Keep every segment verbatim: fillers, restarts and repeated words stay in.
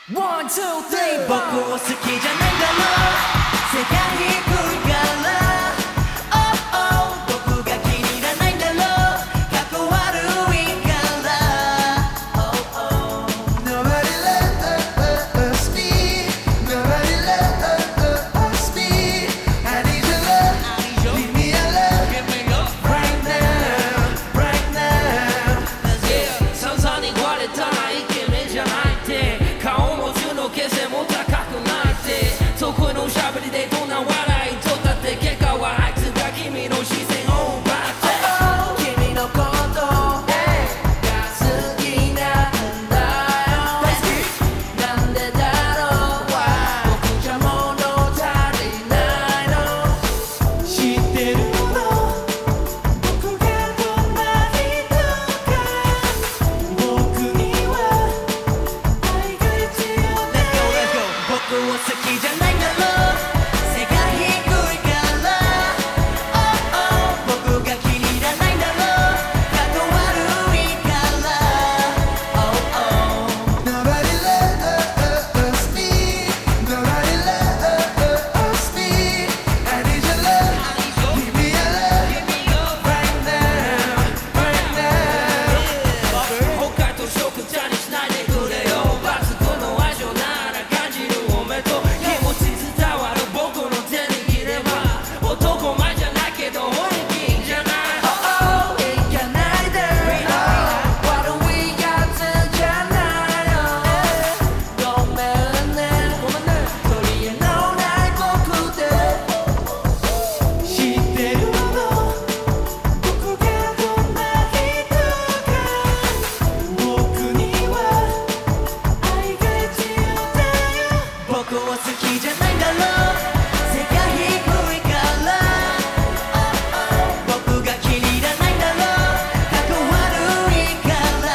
ワン、ツー、スリー僕を好きじゃないんだろう背が低いからOh oh僕が気に入らないんだろうかっこ悪いから Oh oh Nobody loves me Nobody loves me I need your love Give me your love Right now Right now Yeah さんざんに言われたらイケメンじゃないって顔も中の毛線も高くないってそこのしゃべりでどんな笑いとったって結果はあいつが君の視線を奪って君のことが好きなんだよなんでだろう僕じゃ物足りないの知ってるの僕がどんな人か僕には愛が必要だよ僕を好きじゃないんだろう背が低いから Oh oh 僕が気に入らないんだろうかっこ悪いから Oh oh Nobody loves me Nobody loves me I need your love Give me your love Right now Right now 北海道食茶にしないでくれよ抜群の愛情なら感じるおめと気持ち伝わる僕の手に入れば男前じゃないけど本気じゃない Oh oh 行かないで悪いやつじゃないよごめんね取り柄のない僕で知ってるの僕がどんな人か僕には愛が必要だよ僕を好きじゃないんだろう背が低いからOh oh僕が気に入らないんだろうかっこ悪いから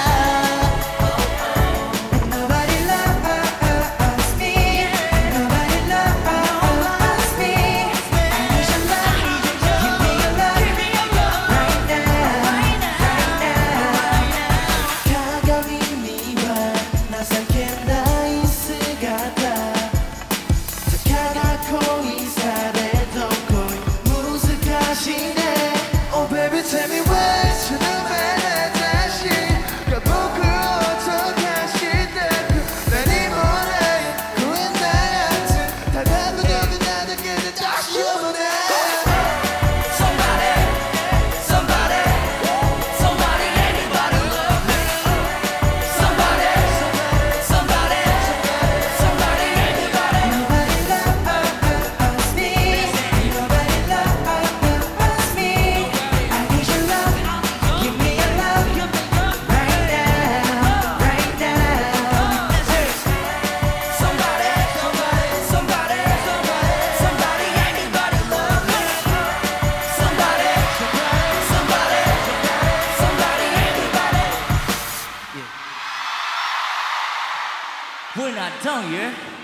Oh oh Nobody loves me Nobody loves me I need your love Give me your love Right now Right now 鏡には情けない姿たかが恋されど恋難しいね Oh baby tell me what's your fantasy が僕を溶かしてく何もない不安なやつただ無力なだけで大丈夫ね Somebody Somebody Somebody anybody love me Somebody Somebody Somebody anybody Nobody loves me Nobody loves me I need your love Give me your love Right now Right now Somebody Somebody Somebody Somebody anybody love me Somebody Somebody Somebody anybody We're not done yet